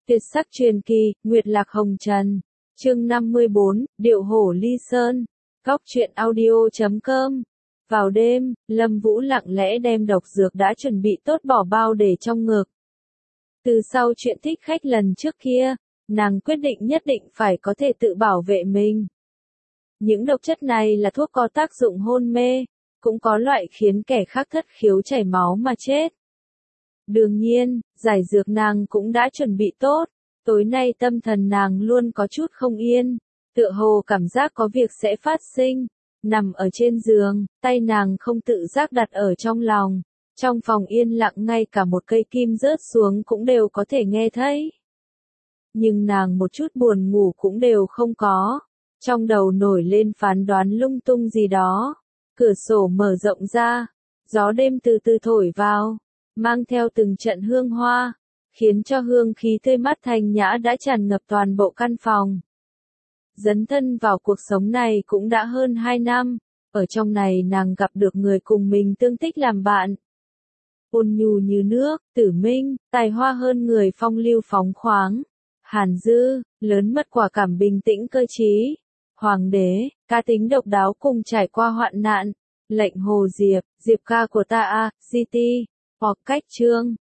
Tuyệt sắc truyền kỳ, Nguyệt lạc hồng trần. Chương 54, Điệu hổ ly sơn. Góc truyện audio.com. Vào đêm, Lâm Vũ lặng lẽ đem độc dược đã chuẩn bị tốt bỏ bao để trong ngực. Từ sau chuyện thích khách lần trước kia, nàng quyết định nhất định phải có thể tự bảo vệ mình. Những độc chất này là thuốc có tác dụng hôn mê, cũng có loại khiến kẻ khác thất khiếu chảy máu mà chết. Đương nhiên, giải dược nàng cũng đã chuẩn bị tốt, tối nay tâm thần nàng luôn có chút không yên, tựa hồ cảm giác có việc sẽ phát sinh. Nằm ở trên giường, tay nàng không tự giác đặt ở trong lòng, trong phòng yên lặng ngay cả một cây kim rớt xuống cũng đều có thể nghe thấy. Nhưng nàng một chút buồn ngủ cũng đều không có, trong đầu nổi lên phán đoán lung tung gì đó. Cửa sổ mở rộng ra, gió đêm từ từ thổi vào, mang theo từng trận hương hoa, khiến cho hương khí tươi mát thanh nhã đã tràn ngập toàn bộ căn phòng. Dấn thân vào cuộc sống này cũng đã hơn 2 năm, ở trong này nàng gặp được người cùng mình tương thích làm bạn. Ôn nhu như nước, Tử Minh, tài hoa hơn người phong lưu phóng khoáng. Hàn Dư, lớn mật quả cảm bình tĩnh cơ trí. Hoàng đế, cá tính độc đáo cùng trải qua hoạn nạn. Lệnh Hồ Diệp, Diệp ca của ta a, GT, hoặc cách Trương,